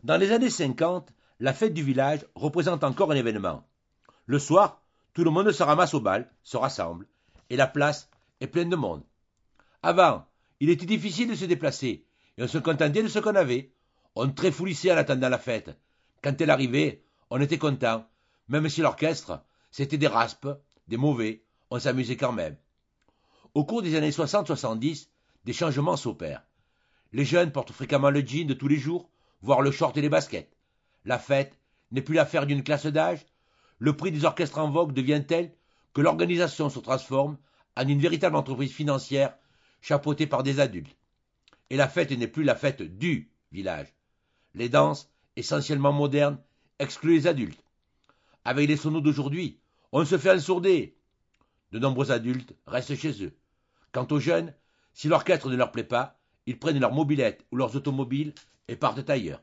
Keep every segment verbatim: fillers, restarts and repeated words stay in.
Dans les années cinquante, la fête du village représente encore un événement. Le soir, tout le monde se ramasse au bal, se rassemble, et la place est pleine de monde. Avant, il était difficile de se déplacer, et on se contentait de ce qu'on avait. On tréfoulissait en attendant la fête. Quand elle arrivait, on était content, même si l'orchestre, c'était des raspes, des mauvais, on s'amusait quand même. Au cours des années soixante soixante-dix, des changements s'opèrent. Les jeunes portent fréquemment le jean de tous les jours, voire le short et les baskets. La fête n'est plus l'affaire d'une classe d'âge. Le prix des orchestres en vogue devient tel que l'organisation se transforme en une véritable entreprise financière chapeautée par des adultes. Et la fête n'est plus la fête du village. Les danses, essentiellement modernes, excluent les adultes. Avec les sonos d'aujourd'hui, on se fait ensourder. De nombreux adultes restent chez eux. Quant aux jeunes, si l'orchestre ne leur plaît pas, ils prennent leurs mobylettes ou leurs automobiles et partent ailleurs.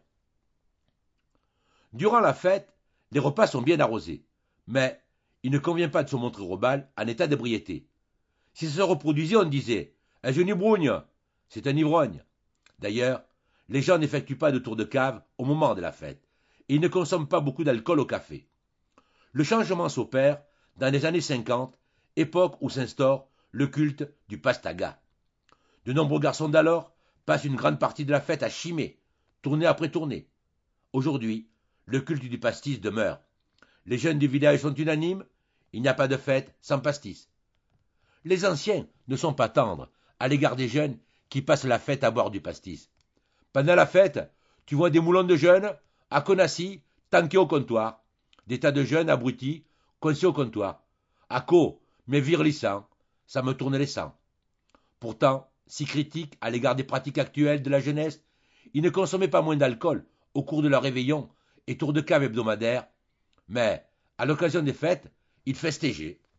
Durant la fête, les repas sont bien arrosés, mais il ne convient pas de se montrer au bal en état d'ébriété. Si ça se reproduisait, on disait « Un jeune ivrogne !» C'est un ivrogne. D'ailleurs, les gens n'effectuent pas de tour de cave au moment de la fête, et ils ne consomment pas beaucoup d'alcool au café. Le changement s'opère dans les années cinquante, époque où s'instaure le culte du pastaga. De nombreux garçons d'alors passent une grande partie de la fête à chimer, tournée après tournée. Aujourd'hui, le culte du pastis demeure. Les jeunes du village sont unanimes, il n'y a pas de fête sans pastis. Les anciens ne sont pas tendres à l'égard des jeunes qui passent la fête à boire du pastis. Pendant la fête, tu vois des moulons de jeunes, à Conassi, tanqués au comptoir, des tas de jeunes abrutis, coincés au comptoir. À co, mais virlissants, ça me tourne les sangs. Pourtant, si critiques à l'égard des pratiques actuelles de la jeunesse, ils ne consommaient pas moins d'alcool au cours de leur réveillon et tours de cave hebdomadaires, mais, à l'occasion des fêtes, ils festageaient.